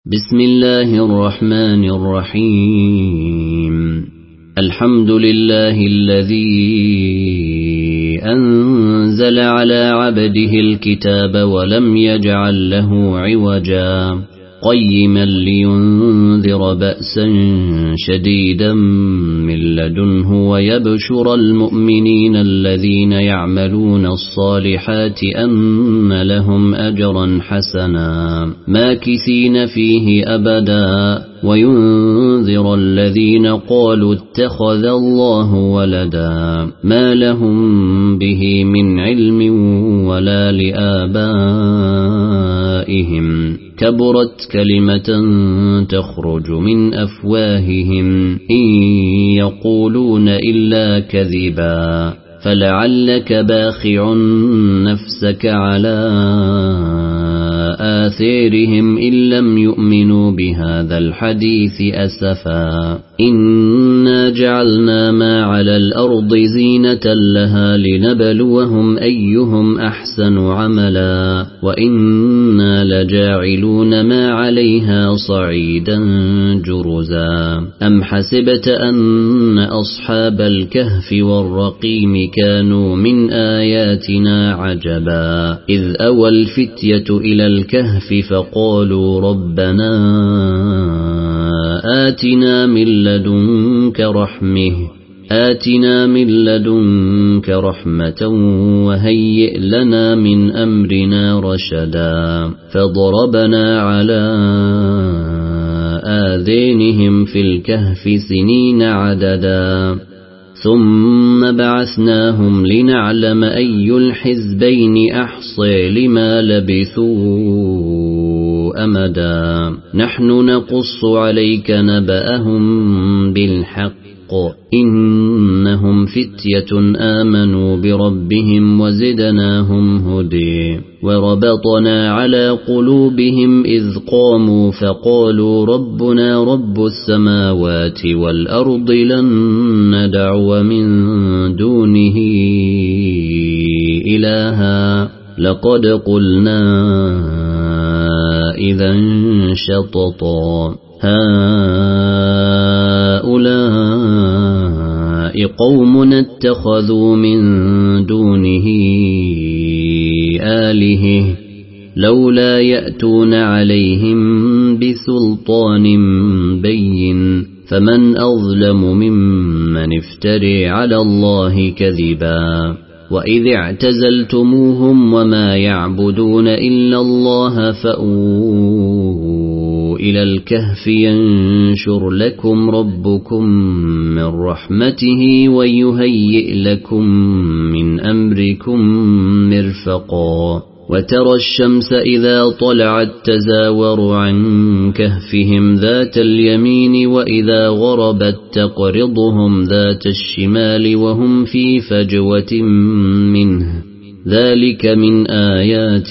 بسم الله الرحمن الرحيم. الحمد لله الذي أنزل على عبده الكتاب ولم يجعل له عوجا قيما لينذر بأسا شديدا من لدنه ويبشر المؤمنين الذين يعملون الصالحات أن لهم أجرا حسنا ماكثين فيه أبدا وينذر الذين قالوا اتخذ الله ولدا ما لهم به من علم ولا لآبائهم كبرت كلمة تخرج من أفواههم إن يقولون إلا كذبا فلعلك باخع نفسك على آثارهم إن لم يؤمنوا بهذا الحديث أسفا إنا جعلنا ما على الأرض زينة لها لنبلوهم أيهم أحسن عملا وإنا لجاعلون ما عليها صعيدا جرزا أم حسبت أن أصحاب الكهف والرقيم كانوا من آياتنا عجبا إذ أوى الفتية إلى الكهف فقالوا ربنا آتنا من لدنك رحمة وهيئ لنا من أمرنا رشدا فضربنا على آذانهم في الكهف سنين عددا ثم بعثناهم لنعلم أي الحزبين أحصى لما لبثوا أمدا نحن نقص عليك نبأهم بالحق إنهم فتية آمنوا بربهم وزدناهم هدى وربطنا على قلوبهم إذ قاموا فقالوا ربنا رب السماوات والأرض لن ندعو من دونه إلها لقد قلنا إذا شططا هؤلاء قومنا اتخذوا من دونه آلهة لولا يأتون عليهم بسلطان بين فمن أظلم ممن افتري على الله كذبا وإذ اعتزلتموهم وما يعبدون إلا الله فأووا إلى الكهف ينشر لكم ربكم من رحمته ويهيئ لكم من أمركم مرفقا وترى الشمس إذا طلعت تزاور عن كهفهم ذات اليمين وإذا غربت تقرضهم ذات الشمال وهم في فجوة منه ذلك من آيات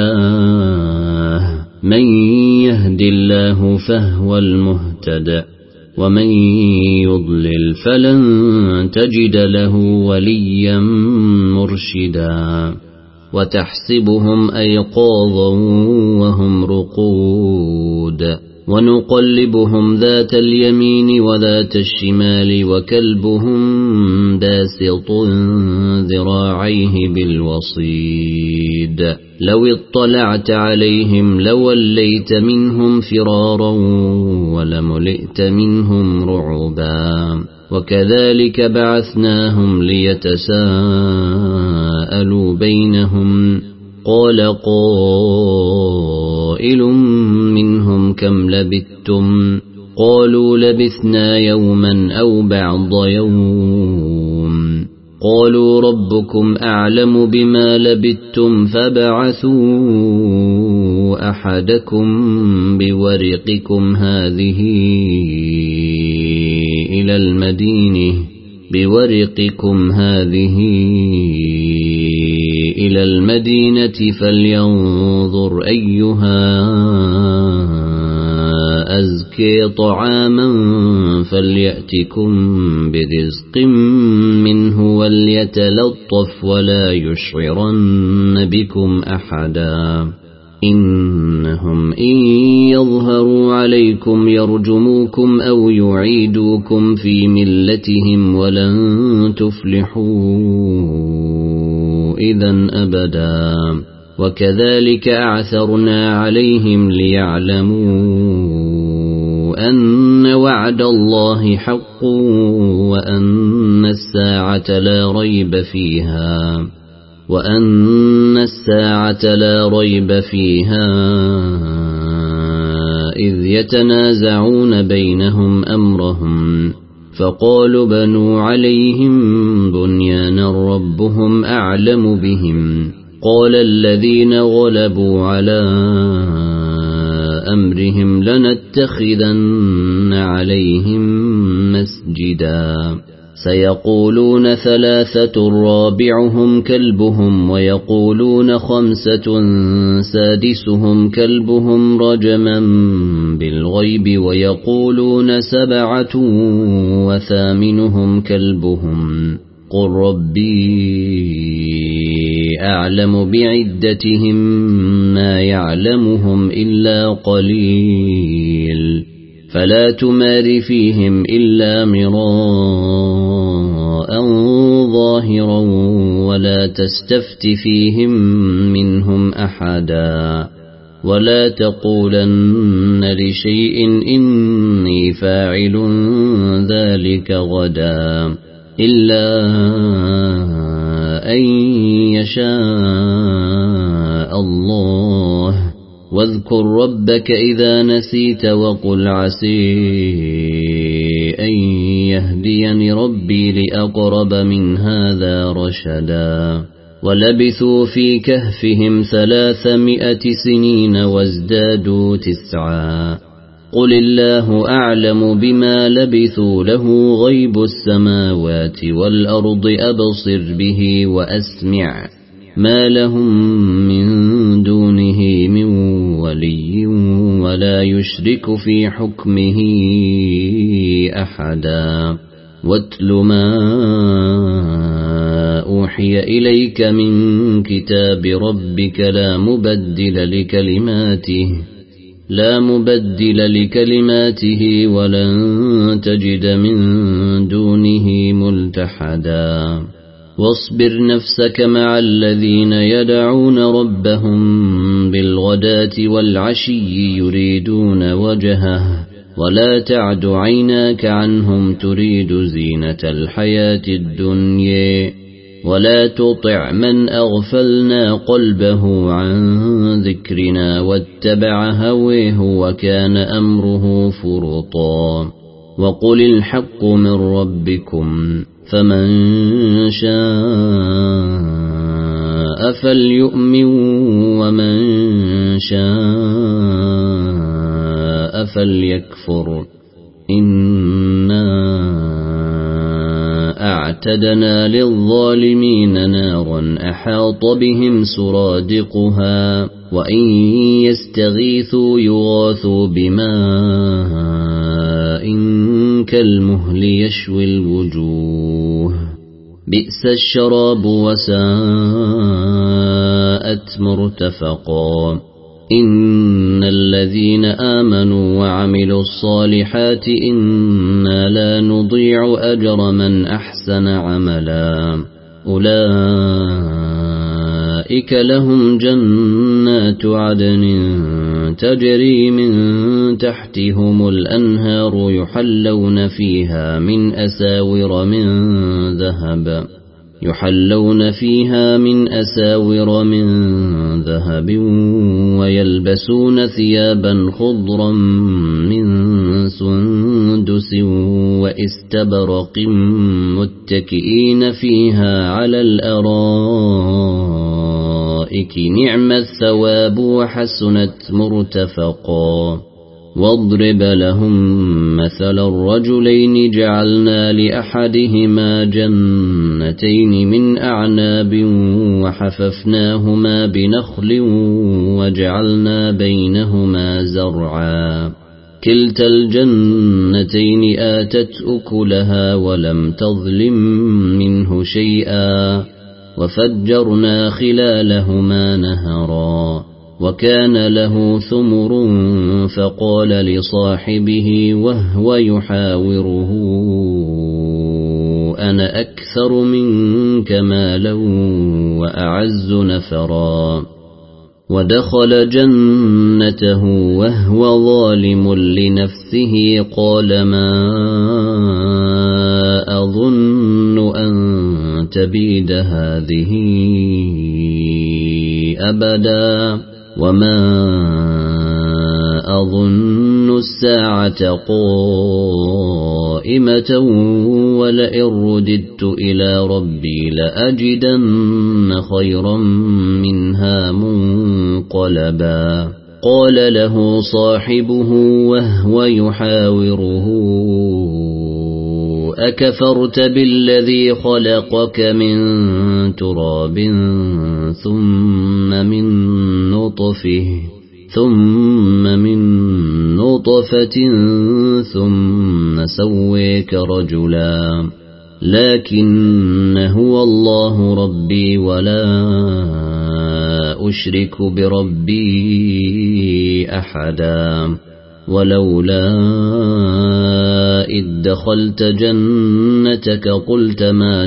الله من يهد الله فهو المهتد ومن يضلل فلن تجد له وليا مرشدا وتحسبهم أيقاظا وهم رقود ونقلبهم ذات اليمين وذات الشمال وكلبهم باسط ذراعيه بالوصيد لو اطلعت عليهم لوليت منهم فرارا ولملئت منهم رعبا وكذلك بعثناهم ليتساءلوا بينهم قال قائل منهم كم لبثتم قالوا لبثنا يوما أو بعض يوم قالوا ربكم أعلم بما لبثتم فبعثوا أحدكم بورقكم هذه إلى المدينة فلينظر أيها أزكي طعاما فليأتكم برزق منه وليتلطف ولا يشعرن بكم أحدا إنهم إن يظهروا عليكم يرجموكم أو يعيدوكم في ملتهم ولن تفلحوا إذن أبدا وكذلك أعثرنا عليهم ليعلموا أن وعد الله حق وأن الساعة لا ريب فيها إذ يتنازعون بينهم أمرهم فقالوا بنوا عليهم بنيانا ربهم أعلم بهم قال الذين غلبوا على أمرهم لنتخذن عليهم مسجدا سيقولون 3 رابعهم كلبهم ويقولون 5 سادسهم كلبهم رجما بالغيب ويقولون 7 وثامنهم كلبهم قل ربي أعلم بعدتهم ما يعلمهم إلا قليل فلا تمار فيهم إلا مراء ظاهرا ولا تستفت فيهم منهم أحدا ولا تقولن لشيء إني فاعل ذلك غدا إلا أن يشاء الله واذكر ربك إذا نسيت وقل عسي أن يهديني ربي لأقرب من هذا رشدا ولبثوا في كهفهم 300 سنين وازدادوا 9 قل الله أعلم بما لبثوا له غيب السماوات والأرض أبصر به وأسمع ما لهم من دونه من ولي ولا يشرك في حكمه أحدا واتل ما أوحي إليك من كتاب ربك لا مبدل لكلماته ولن تجد من دونه ملتحدا واصبر نفسك مع الذين يدعون ربهم بالغداة والعشي يريدون وجهه ولا تعد عيناك عنهم تريد زينة الحياة الدنيا ولا تطع من أغفلنا قلبه عن ذكرنا واتبع هويه وكان أمره فرطا وقل الحق من ربكم فمن شاء فليؤمن ومن شاء فليكفر إنا أعتدنا للظالمين نارا أحاط بهم سرادقها وإن يستغيثوا يغاثوا بماء كالمهل يشوي الوجوه بئس الشراب وساءت مرتفقا إن الذين آمنوا وعملوا الصالحات إنا لا نضيع أجر من أحسن عملا أولئك لهم جنات عدن تجري من تحتهم الأنهار يحلون فيها من أساور من ذهب ويلبسون ثيابا خضرا من سندس واستبرق متكئين فيها على الأرائك نعم الثواب وحسنت مرتفقا واضرب لهم مثل الرجلين جعلنا لأحدهما جنتين من أعناب وحففناهما بنخل وجعلنا بينهما زرعا كلتا الجنتين آتت أكلها ولم تظلم منه شيئا وفجرنا خلالهما نهرا وكان له ثمر فقال لصاحبه وهو يحاوره أنا أكثر منك مالا وأعز نفرا ودخل جنته وهو ظالم لنفسه قال ما أظن أن تبيد هذه أبدا وما أظن الساعة قائمة ولئن رددت إلى ربي لأجدن خيرا منها منقلبا قال له صاحبه وهو يحاوره أكفرت بالذي خلقك من تراب ثم من نطفة ثم سويك رجلا لكن هو الله ربي ولا أشرك بربي أحدا ولولا إذ دخلت جنتك قلت ما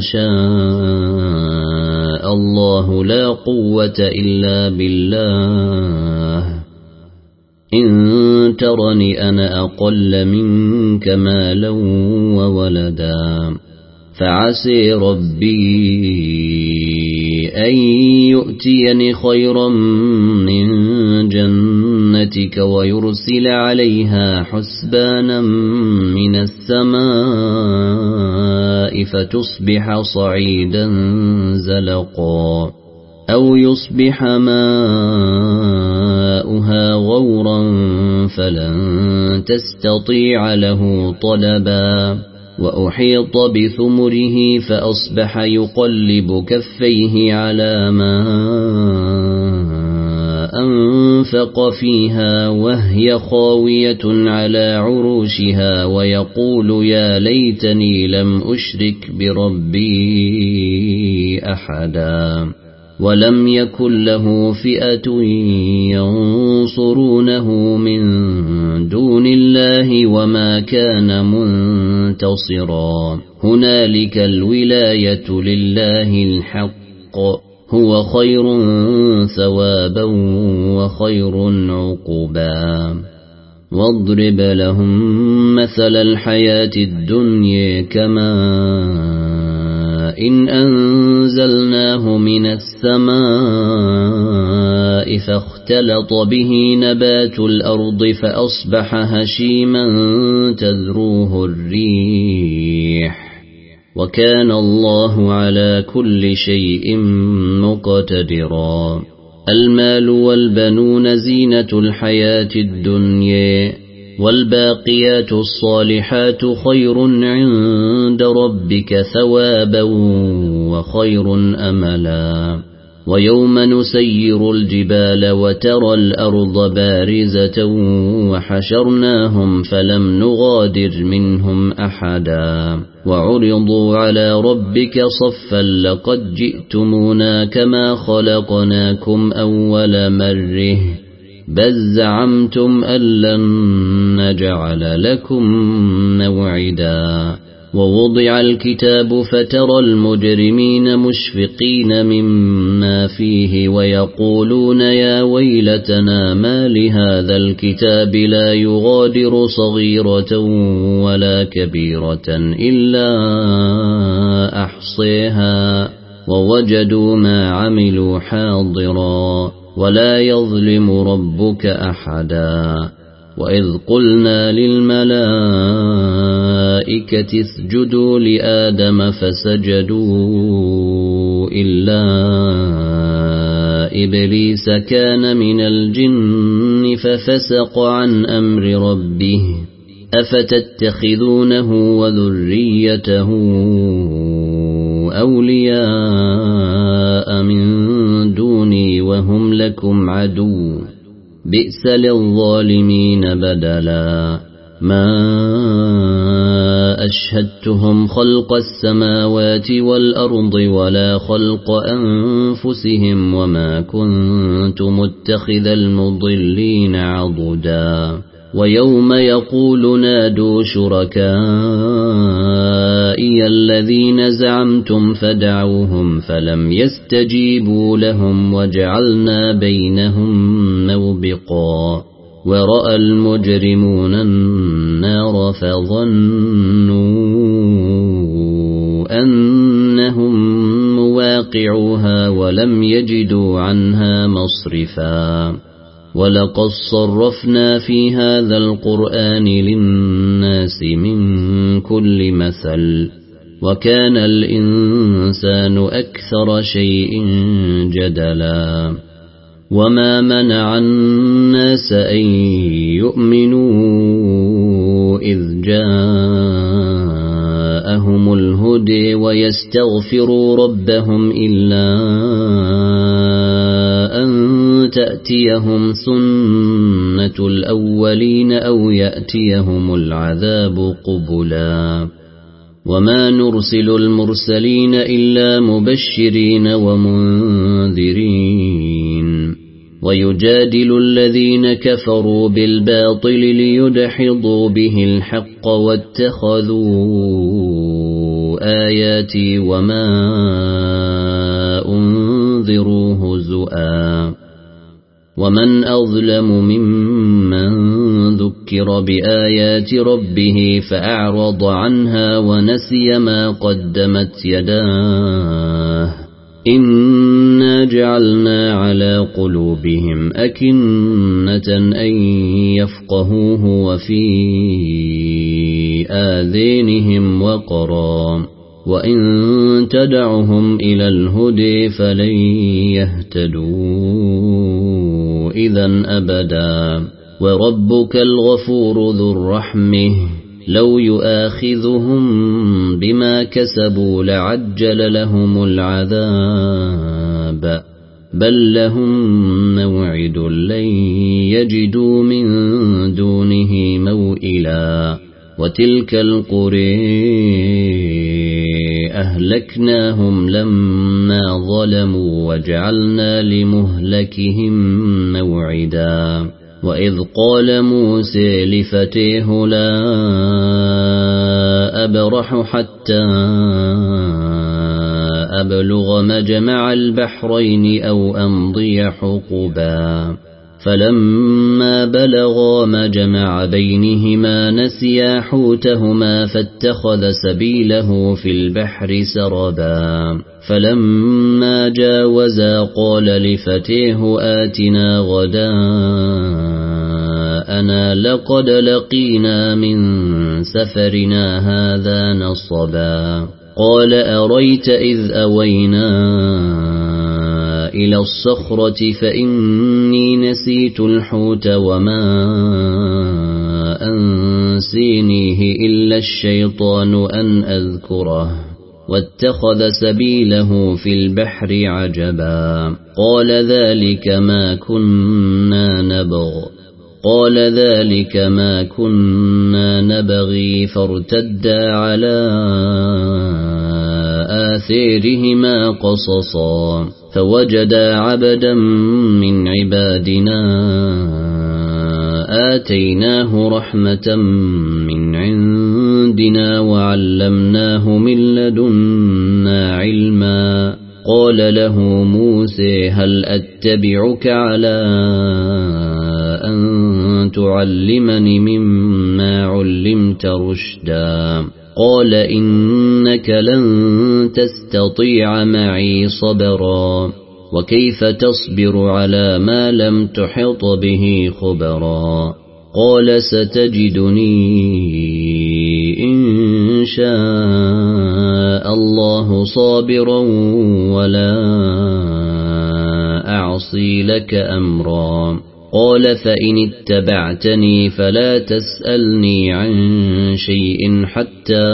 شاء الله لا قوة إلا بالله إن ترني أنا أقل منك مالا وولدا فعسي ربي أن يؤتيني خيرا من جنتك ويرسل عليها حسبانا من السماء فتصبح صعيدا زلقا أو يصبح ماؤها غورا فلن تستطيع له طلبا وأحيط بثمره فأصبح يقلب كفيه على ما أنفق فيها وهي خاوية على عروشها ويقول يا ليتني لم أشرك بربي أحدا ولم يكن له فئة ينصرونه من دون الله وما كان منتصرا هنالك الولاية لله الحق هو خير ثوابا وخير عقبا واضرب لهم مثل الحياة الدنيا إن أنزلناه من السماء فاختلط به نبات الأرض فأصبح هشيما تذروه الريح وكان الله على كل شيء مقتدرا المال والبنون زينة الحياة الدنيا والباقيات الصالحات خير عند ربك ثوابا وخير أملا ويوم نسير الجبال وترى الأرض بارزة وحشرناهم فلم نغادر منهم أحدا وعرضوا على ربك صفا لقد جئتمونا كما خلقناكم أول مرة بل زعمتم أن لن نجعل لكم موعدا ووضع الكتاب فترى المجرمين مشفقين مما فيه ويقولون يا ويلتنا ما لهذا الكتاب لا يغادر صغيرة ولا كبيرة إلا أحصيها ووجدوا ما عملوا حاضرا ولا يظلم ربك أحدا وإذ قلنا للملائكة اسجدوا لآدم فسجدوا إلا إبليس كان من الجن ففسق عن أمر ربه أفتتخذونه وذريته أولياء من دوني وهم لكم عدو بئس للظالمين بدلا ما أشهدتهم خلق السماوات والأرض ولا خلق أنفسهم وما كنت متخذ المضلين عضدا ويوم يقول نادوا شركائي الذين زعمتم فدعوهم فلم يستجيبوا لهم وجعلنا بينهم موبقا ورأى المجرمون النار فظنوا أنهم مواقعوها ولم يجدوا عنها مصرفا ولقد صرفنا في هذا القرآن للناس من كل مثل وكان الإنسان أكثر شيء جدلا وما منع الناس أن يؤمنوا إذ جاءهم الهدى ويستغفروا ربهم إلا أن تأتيهم سنة الأولين أو يأتيهم العذاب قبلا وما نرسل المرسلين إلا مبشرين ومنذرين ويجادل الذين كفروا بالباطل ليدحضوا به الحق واتخذوا آياتي وما أنذروا هزؤا ومن أظلم ممن ذكر بآيات ربه فأعرض عنها ونسي ما قدمت يداه إنا جعلنا على قلوبهم أكنة أن يفقهوه وفي آذانهم وقرا وإن تدعهم إلى الهدى فلن يهتدوا إذا أبدا وربك الغفور ذو الرحمة لو يؤاخذهم بما كسبوا لعجل لهم العذاب بل لهم موعد لن يجدوا من دونه موئلا وتلك القرى أهلكناهم لما ظلموا وجعلنا لمهلكهم موعدا وإذ قال موسى لفتيه لا أبرح حتى أبلغ مجمع البحرين أو أمضي حقبا فلما بلغا مجمع بينهما نسيا حوتهما فاتخذ سبيله في البحر سربا فلما جاوزا قال لفتيه آتنا غداءنا لقد لقينا من سفرنا هذا نصبا قال أريت إذ أوينا إلى الصخرة فإني نسيت الحوت وما أنسينيه إلا الشيطان أن أذكره واتخذ سبيله في البحر عجبا قال ذلك ما كنا نبغي فارتدا على آثارهما قصصا فوجدا عبدا من عبادنا آتيناه رحمة من عندنا وعلمناه من لدنا علما قال له موسى هل أتبعك على أن تعلمني مما علمت رشدا قال إنك لن تستطيع معي صبرا وكيف تصبر على ما لم تحط به خبرا قال ستجدني إن شاء الله صابرا ولا أعصي لك أمرا قال فإن اتبعتني فلا تسألني عن شيء حتى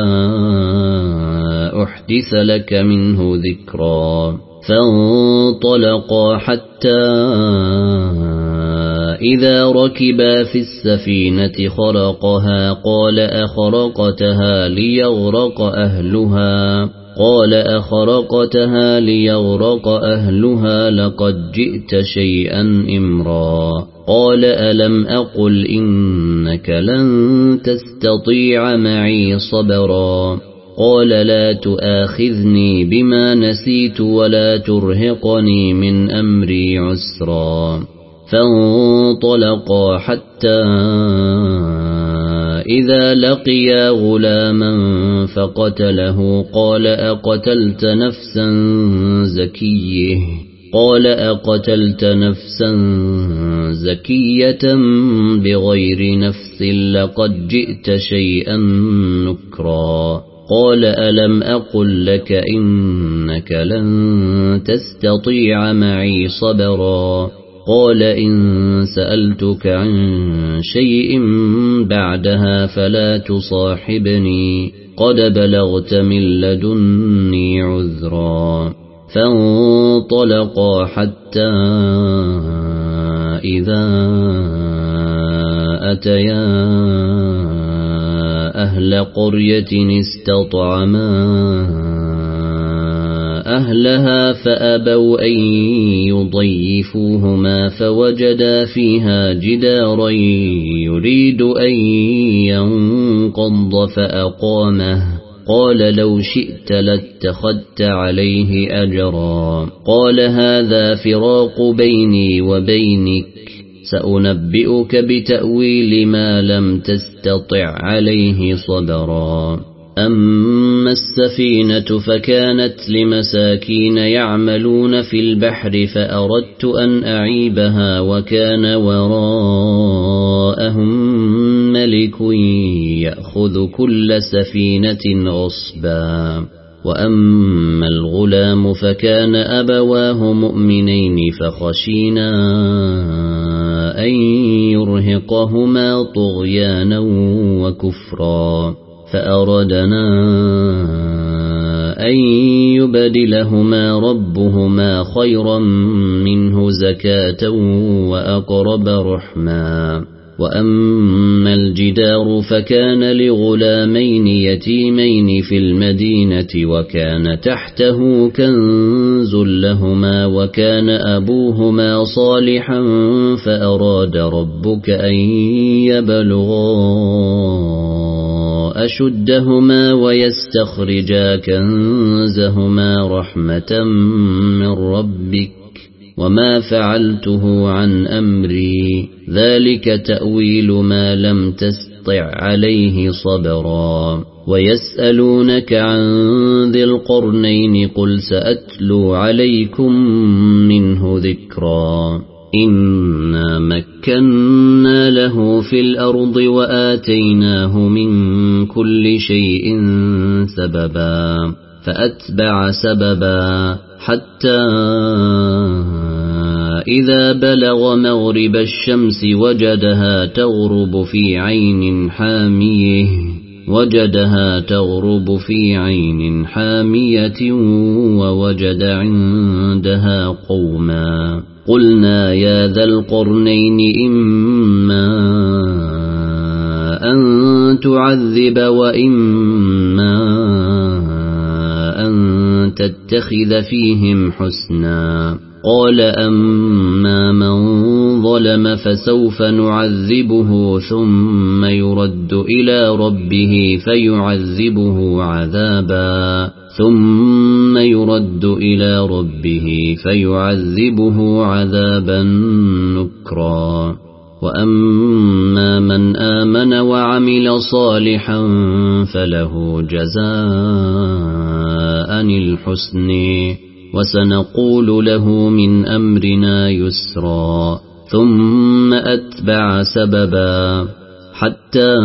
أحدث لك منه ذكرا فانطلقا حتى فإذا ركبا في السفينة خرقها قال أخرقتها ليغرق أهلها لقد جئت شيئا إمرا قال ألم أقل إنك لن تستطيع معي صبرا قال لا تؤاخذني بما نسيت ولا ترهقني من أمري عسرا فانطلقا حتى إذا لقيا غلاما فقتله قال أقتلت نفسا زكية بغير نفس لقد جئت شيئا نكرا قال ألم أقل لك إنك لن تستطيع معي صبرا قال إن سألتك عن شيء بعدها فلا تصاحبني قد بلغت من لدني عذرا فانطلقا حتى إذا أتيا أهل قرية استطعما أهلها فأبوا أن يضيفوهما فوجدا فيها جدارا يريد أن ينقض فأقامه قال لو شئت لاتخذت عليه أجرا قال هذا فراق بيني وبينك سأنبئك بتأويل ما لم تستطع عليه صبرا أما السفينة فكانت لمساكين يعملون في البحر فأردت أن أعيبها وكان وراءهم ملك يأخذ كل سفينة غصبا وأما الغلام فكان أبواه مؤمنين فخشينا أن يرهقهما طغيانا وكفرا فأردنا أن يبدلهما ربهما خيرا منه زكاة وأقرب رحما وأما الجدار فكان لغلامين يتيمين في المدينة وكان تحته كنز لهما وكان أبوهما صالحا فأراد ربك أن يبلغا أشدهما ويستخرجا كنزهما رحمة من ربك وما فعلته عن أمري ذلك تأويل ما لم تستطع عليه صبرا ويسألونك عن ذي القرنين قل سأتلو عليكم منه ذكرا إنا مكنا له في الأرض وآتيناه من كل شيء سببا فأتبع سببا حتى إذا بلغ مغرب الشمس وجدها تغرب في عين حامية ووجد عندها قوما قلنا يا ذا القرنين إما أن تعذب وإما أن تتخذ فيهم حسنا قال أما من ظلم فسوف نعذبه ثم يرد إلى ربه فيعذبه عذابا نكرا وأما من آمن وعمل صالحا فله جزاء الحسن وسنقول له من أمرنا يسرا ثم أتبع سببا حتى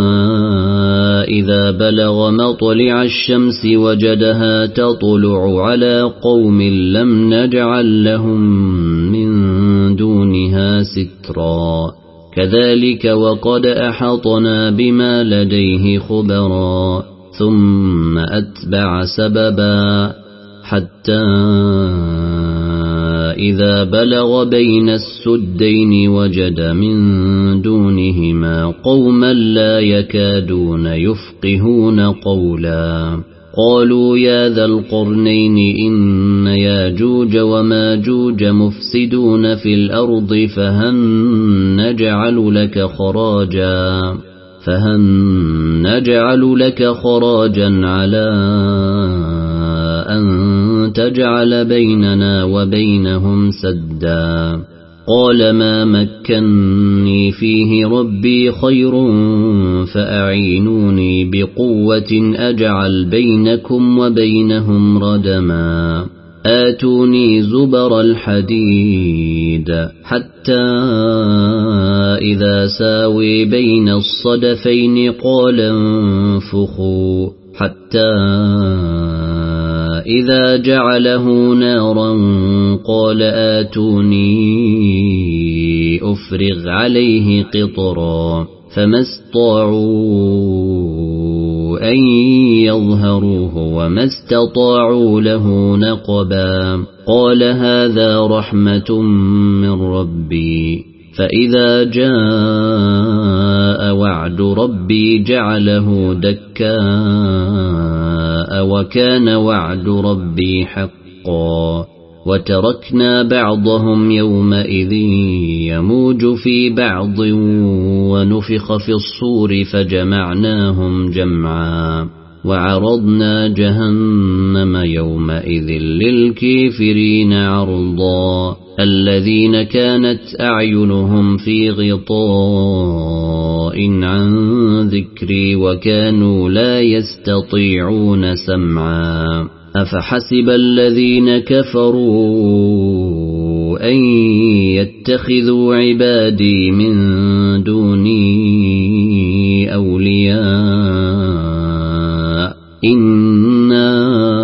إذا بلغ مطلع الشمس وجدها تطلع على قوم لم نجعل لهم من دونها سترا كذلك وقد أحطنا بما لديه خبرا ثم أتبع سببا حتى إذا بلغ بين السدين وجد من دونهما قوما لا يكادون يفقهون قولا قالوا يا ذا القرنين إن ياجوج وماجوج مفسدون في الأرض فهل نجعل لك خراجا على أن تجعل بيننا وبينهم سدا قال ما مكنني فيه ربي خير فأعينوني بقوة أجعل بينكم وبينهم ردما آتوني زبر الحديد حتى إذا ساوي بين الصدفين قال انفخوا حتى إذا جعله نارا قال آتوني أفرغ عليه قطرا فما استطاعوا أن يظهروه وما استطاعوا له نقبا قال هذا رحمة من ربي فإذا جاء وعد ربي جعله دكاء وكان وعد ربي حقا وتركنا بعضهم يومئذ يموج في بعض ونفخ في الصور فجمعناهم جمعا وعرضنا جهنم يومئذ للكافرين عرضا الذين كانت أعينهم في غطاء عن ذكري وكانوا لا يستطيعون سمعا أفحسب الذين كفروا أن يتخذوا عبادي من دوني أولياء إنا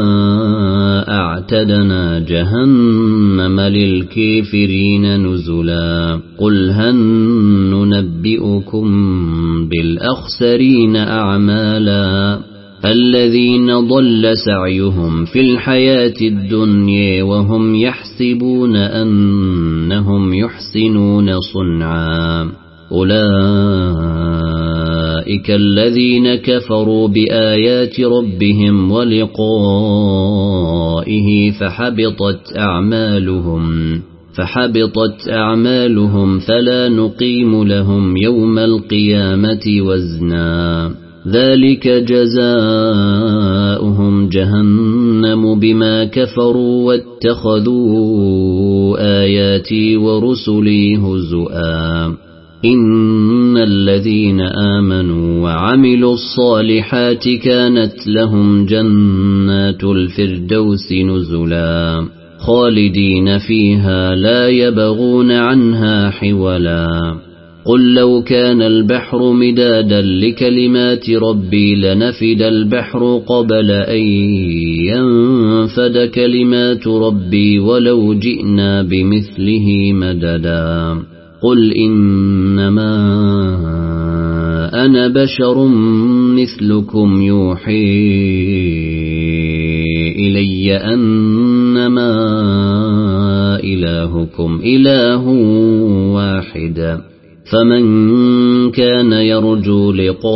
أعتدنا جهنم للكافرين نزلا قل هل ننبئكم بالأخسرين أعمالا الذين ضل سعيهم في الحياة الدنيا وهم يحسبون أنهم يحسنون صنعا أولئك الذين كفروا بآيات ربهم ولقائه فحبطت أعمالهم فلا نقيم لهم يوم القيامة وزنا ذلك جزاؤهم جهنم بما كفروا واتخذوا آياتي ورسلي هزؤا إن الذين آمنوا وعملوا الصالحات كانت لهم جنات الفردوس نزلا خالدين فيها لا يبغون عنها حولا قل لو كان البحر مدادا لكلمات ربي لنفد البحر قبل أن ينفد كلمات ربي ولو جئنا بمثله مددا قل إنما أنا بشر مثلكم يوحي إلي أنما إلهكم إله واحد فمن كان يرجو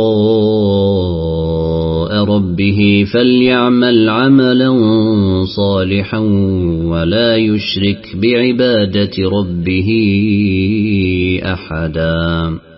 لقاء ربه فليعمل عملا صالحا ولا يشرك بعبادة ربه أحدا